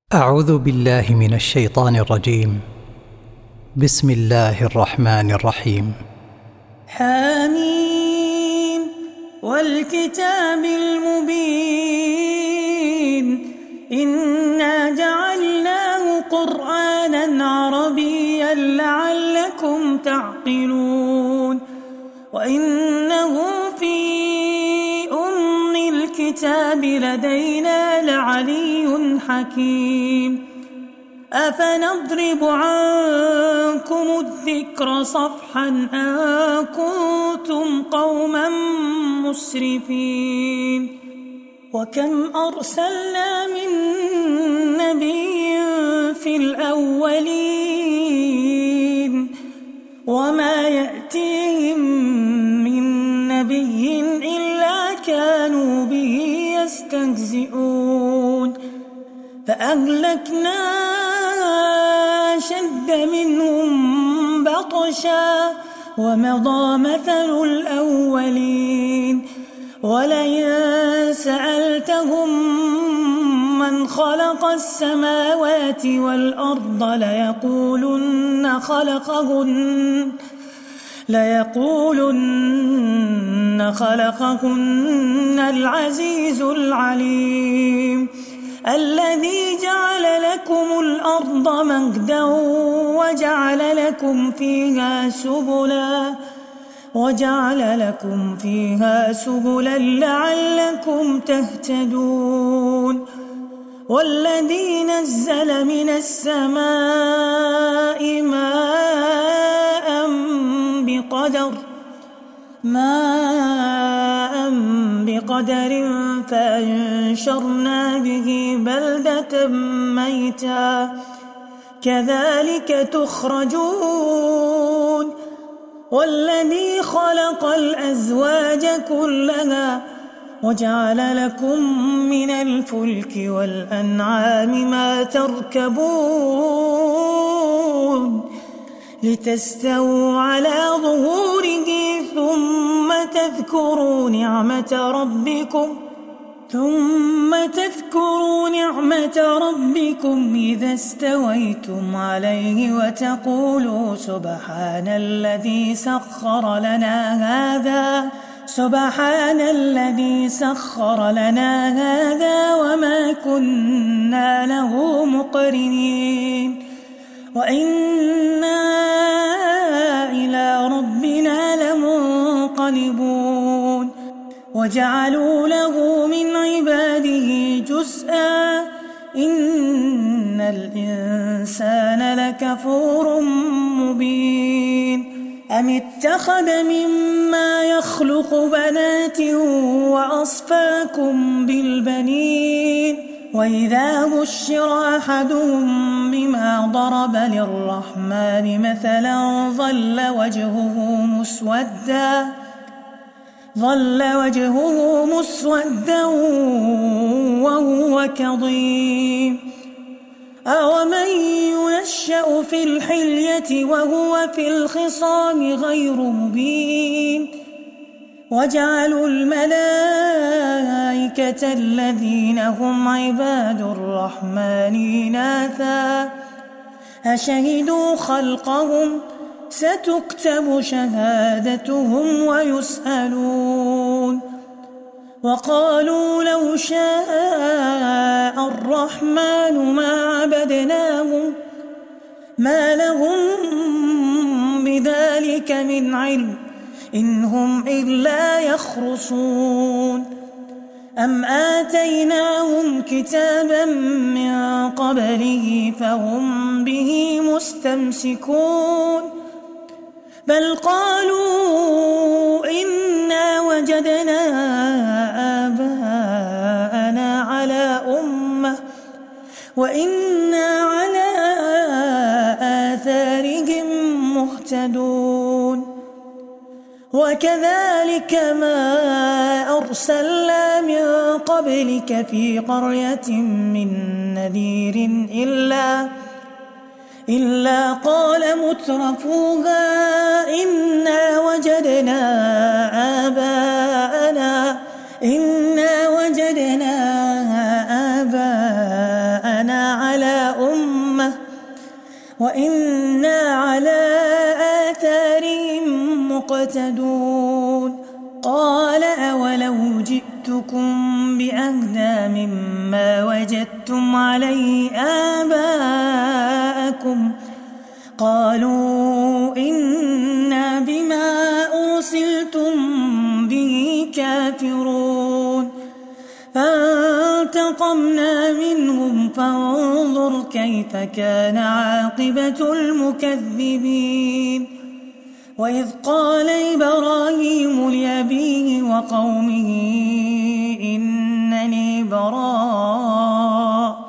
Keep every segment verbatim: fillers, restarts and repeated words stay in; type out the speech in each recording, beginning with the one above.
أعوذ بالله من الشيطان الرجيم. بسم الله الرحمن الرحيم. حميم والكتاب المبين إنا جعلناه قرآنا عربيا لعلكم تعقلون وإنه في أم الكتاب لدينا لعلي حكيم أفنضرب عنكم الذكر صفحا أن كنتم قوما مسرفين وكم أرسلنا من نبي في الأولين وما يأتيهم من نبي إلا كانوا به يستهزئون فأهلكنا أشد منهم بطشا ومضى مثل الأولين ولئن سألتهم من خلق السماوات والأرض ليقولن خلقهن ليقولن خلقهن العزيز العليم الذي جعل لكم الأرض مهدا وجعل لكم فيها سبلا وجعل لكم فيها سبلا لعلكم تهتدون والذي نزل من السماء ماء بقدر ماء بقدر فأنشرنا به بلدة ميتا كذلك تخرجون والذي خلق الأزواج كلها وجعل لكم من الفلك والأنعام ما تركبون لتستووا على ظهوره ثم تذكروا نعمة ربكم ثم تذكروا نعمة ربكم إذا استويتم عليه وتقولوا سبحان الذي سخر لنا هذا سبحان الذي سخر لنا هذا وما كنا له مقرنين وإنا إلى ربنا لمنقلبون وجعلوا له من عباده جزءا إن الإنسان لكفور مبين أم اتخذ مما يخلق بنات وأصفاكم بالبنين وإذا بشر أحدهم بما ضرب للرحمن مثلا ظل وجهه مسودا ظل وجهه مسودا وهو كظيم أومن ينشأ في الحلية وهو في الخصام غير مبين وجعلوا الملائكة الذين هم عباد الرحمن إناثا أشهدوا خلقهم ستكتب شهادتهم ويسألون وقالوا لو شاء الرحمن ما عبدناهم ما لهم بذلك من علم إن هم إلا يخرصون أم آتيناهم كتابا من قبله فهم به مستمسكون بل قالوا إنا وجدنا آباءنا على أمة وإنا على آثارهم مهتدون وكذلك ما أرسلنا من قبلك في قرية من نذير إلا إلا قال مترفوها إنا وجدنا آباءنا إنا وجدنا آباءنا على أمة وإنا على آثارهم مقتدون قال أولو جئتكم بأهدى مما وجدتم عليه آباءكم قالوا إنا بما أرسلتم به كافرون فانتقمنا منهم فانظر كيف كان عاقبة المكذبين وإذ قال إبراهيم لأبيه وقومه إنني براء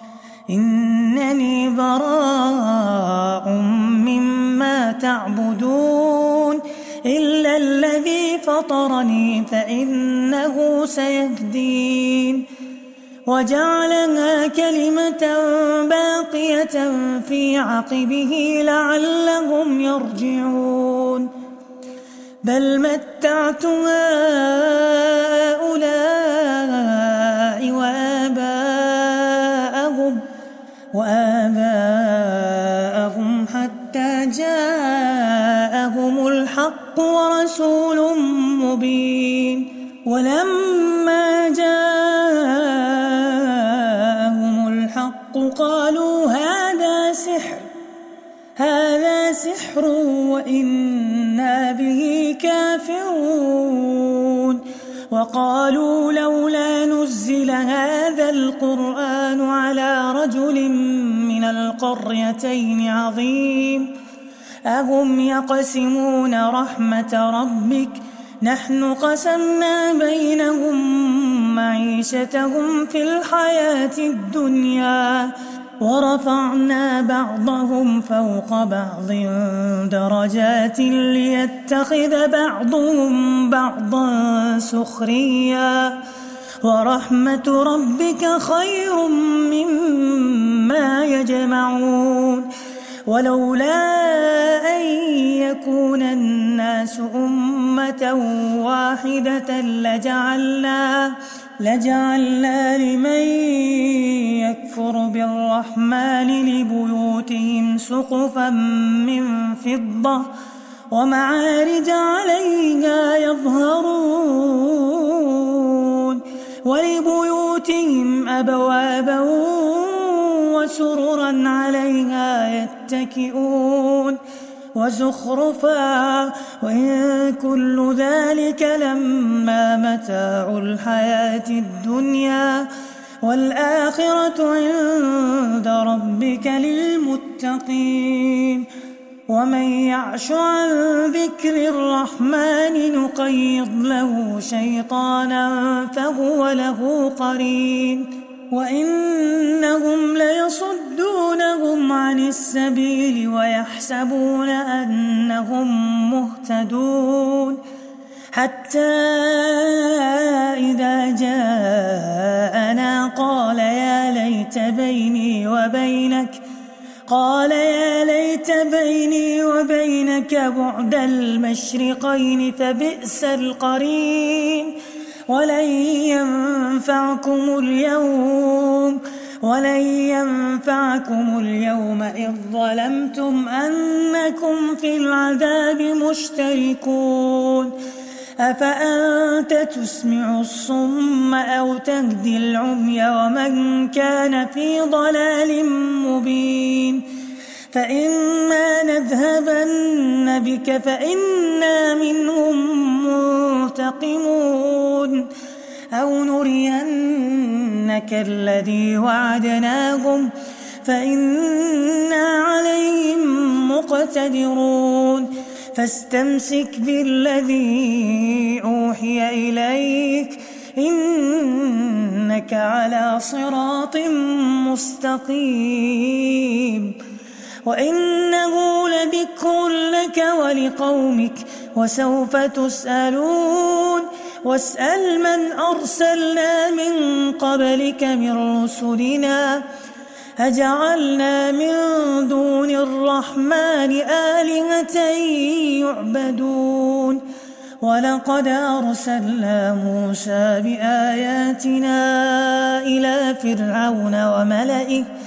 إنني براء مما تعبدون إلا الذي فطرني فإنه سيهدين وجعلها كلمة باقية في عقبه لعلهم يرجعون بل متعت هؤلاء وآباءهم وآباءهم حتى جاءهم الحق ورسول مبين ولما جاءهم الحق قالوا هذا سحر هذا سحر وإنا به كافرون وقالوا لولا نزل هذا القرآن على رجل من القريتين عظيم أهم يقسمون رحمة ربك نحن قسمنا بينهم معيشتهم في الحياة الدنيا ورفعنا بعضهم فوق بعض درجات ليتخذ بعضهم بعضا سخريا ورحمة ربك خير مما يجمعون ولولا أن يكون الناس أمة واحدة لجعلنا لجعلنا لمن يكفر بالرحمن لبيوتهم سقفا من فضة ومعارج عليها يظهرون ولبيوتهم أبوابا وسررا عليها يتكئون وزخرفا وإن كل ذلك لما متاع الحياة الدنيا والآخرة عند ربك للمتقين ومن يعش عن ذكر الرحمن نقيض له شيطانا فهو له قرين وإنهم ليصدونهم عن السبيل ويحسبون أنهم مهتدون حتى إذا جاءنا قال يا ليت بيني وبينك قال يا ليت بيني وبينك بعد المشرقين فبئس القرين ولن ينفعكم اليوم ولن ينفعكم اليوم إذ ظلمتم أنكم في العذاب مشتركون أفأنت تسمع الصم أو تهدي العمي ومن كان في ضلال مبين فإما نذهبن بك فإنا منهم منتقمون أو نرينك الذي وعدناهم فإنا عليهم مقتدرون فاستمسك بالذي أوحي إليك إنك على صراط مستقيم وإنه لذكر لك ولقومك وسوف تسألون واسأل من أرسلنا من قبلك من رسلنا أجعلنا من دون الرحمن آلهة يعبدون ولقد أرسلنا موسى بآياتنا إلى فرعون وملئه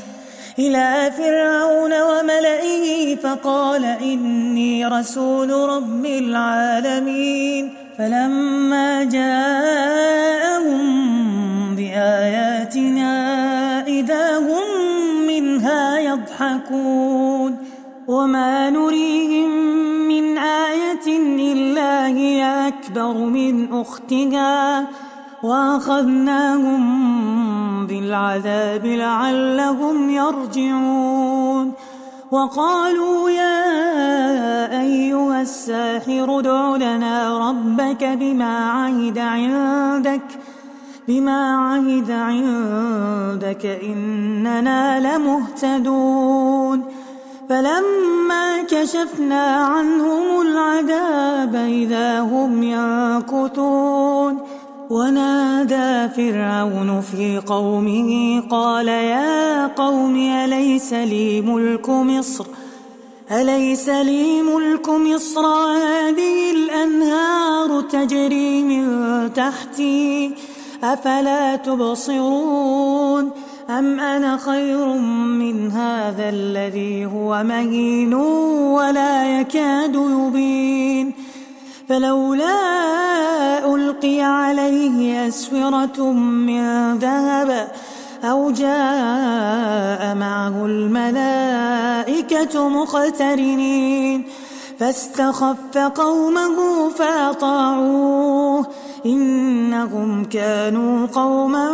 إلى فرعون وملئه فقال إني رسول رب العالمين فلما جاءهم بآياتنا إذا هم منها يضحكون وما نريهم من آية إلا هي أكبر من أختها وأخذناهم بالعذاب لعلهم يرجعون وقالوا يا أيها الساحر ادع لنا ربك بما عهد عندك بما عهد عندك إننا لمهتدون فلما كشفنا عنهم العذاب إذا هم ينكثون ونادى فرعون في قومه قال يا قوم أليس لي ملك مصر أليس لي ملك مصر هذه الأنهار تجري من تحتي أفلا تبصرون أم أنا خير من هذا الذي هو مهين ولا يكاد يبين فلولا ألقي عليه أسورة من ذهب أو جاء معه الملائكة مقترنين فاستخف قومه فأطاعوه إنهم كانوا قوما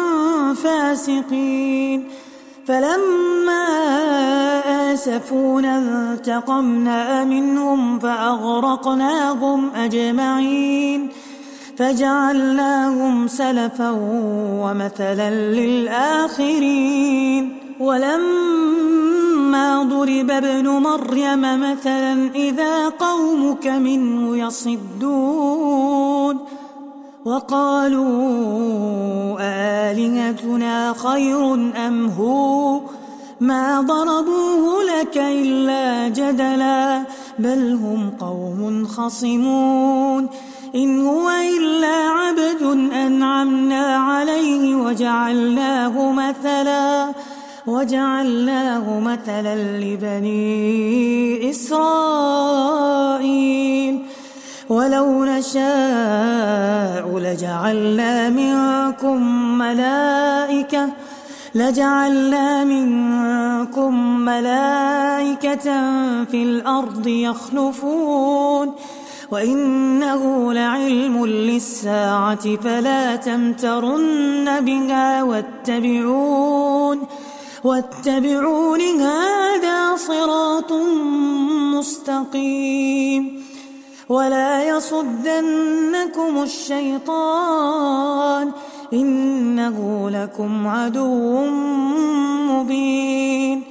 فاسقين فلما آسفونا انتقمنا منهم فأغرقناهم أجمعين فجعلناهم سلفا ومثلا للآخرين ولما ضرب ابن مريم مثلا إذا قومك منه يصدون وقالوا آلهتنا خير أم هو ما ضربوه لك إلا جدلا بل هم قوم خصمون إن هو إلا عبد أنعمنا عليه وجعلناه مثلا وجعلناه مثلا لبني إسرائيل ولو نشاء لجعلنا منكم ملائكة لجعلنا منكم ملائكة في الأرض يخلفون وإنه لعلم للساعة فلا تمترن بها واتبعون واتبعون هذا صراط مستقيم ولا يصدنكم الشيطان إنه لكم عدو مبين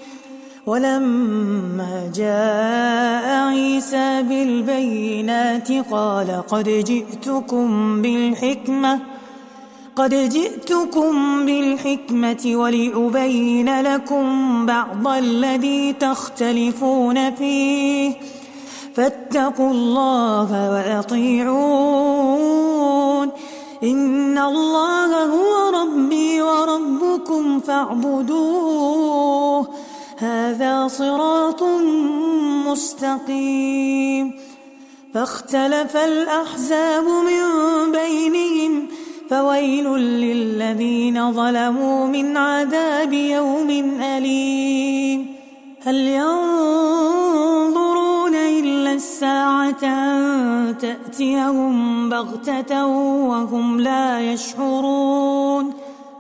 ولما جاء عيسى بالبينات قال قد جئتكم بالحكمة قد جئتكم بالحكمة ولأبين لكم بعض الذي تختلفون فيه فاتقوا الله وأطيعون إن الله هو ربي وربكم فاعبدوه هذا صراط مستقيم فاختلف الأحزاب من بينهم فويل للذين ظلموا من عذاب يوم أليم هل ينظرون إلا الساعة أن تأتيهم بغتة وهم لا يشعرون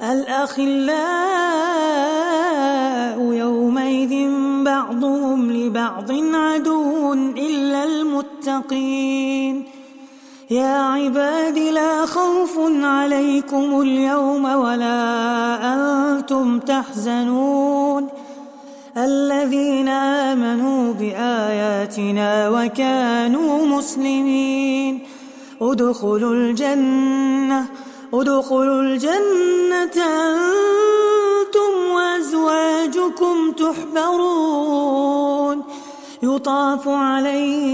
الأخلاء يومئذ بعضهم لبعض عدو إلا المتقين يا عباد لا خوف عليكم اليوم ولا أنتم تحزنون الذين آمنوا بآياتنا وكانوا مسلمين ادخلوا الجنة ادخلوا الجنة أنتم وأزواجكم تحبرون يطاف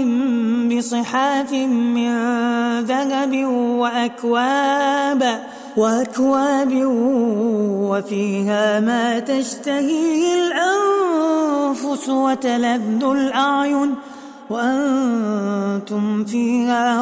عليهم بصحاف من ذهب وأكواب وأكواب وفيها ما تشتهيه الأنفس وتلذ الأعين وأنتم فيها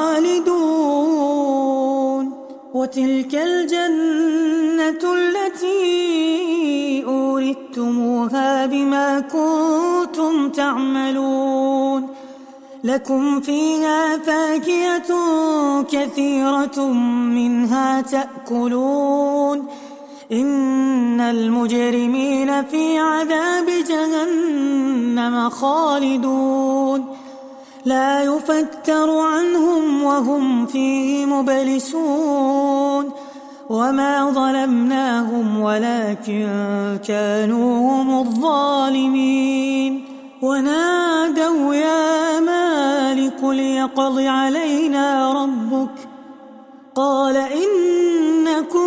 خالدون. وتلك الجنة التي أورثتموها بما كنتم تعملون. لكم فيها فاكهة كثيرة منها تأكلون. إن المجرمين في عذاب جهنم خالدون لا يفتر عنهم وهم فيه مبلسون. وما ظلمناهم ولكن كانوا هم الظالمين. ونادوا يا مالك ليقض علينا ربك قال إنكم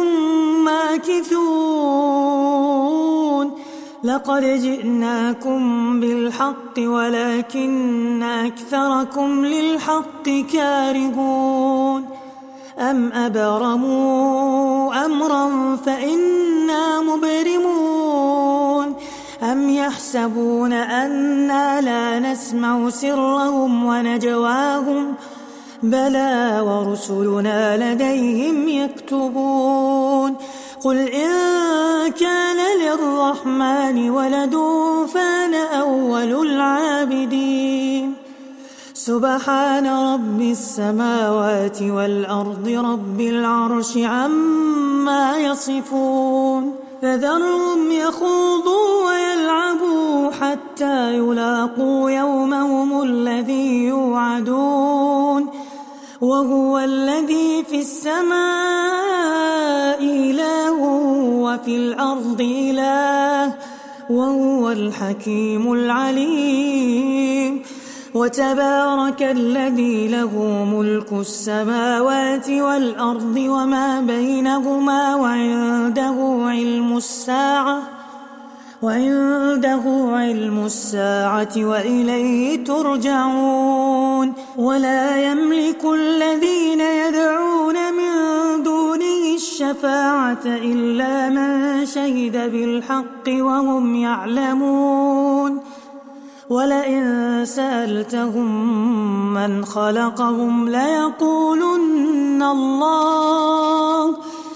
ماكثون. لقد جئناكم بالحق ولكن أكثركم للحق كارهون. أم أبرموا أمرا فإنا مبرمون. أم يحسبون أنا لا نسمع سرهم ونجواهم بلى ورسلنا لديهم يكتبون. قل إن كان للرحمن ولد فأنا أول العابدين. سبحان رب السماوات والأرض رب العرش عما يصفون. فذرهم يخوضوا ويلعبوا حتى يلاقوا يومهم الذي يوعدون. وهو الذي في السماء إله وفي الأرض إله وهو الحكيم العليم. وتبارك الذي له ملك السماوات والأرض وما بينهما وعنده علم الساعة وعنده علم الساعة وإليه ترجعون. ولا يملك الذين يدعون من دونه الشفاعة إلا من شهد بالحق وهم يعلمون. ولئن سألتهم من خلقهم ليقولن الله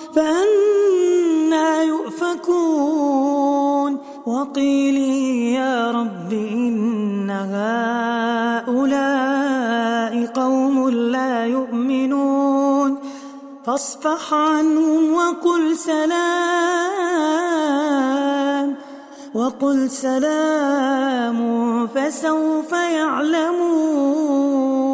فأنى يؤفكون. وقيلي يا رب إن هؤلاء قوم لا يؤمنون فاصفح عنهم وقل سلام وقل سلام فسوف يعلمون.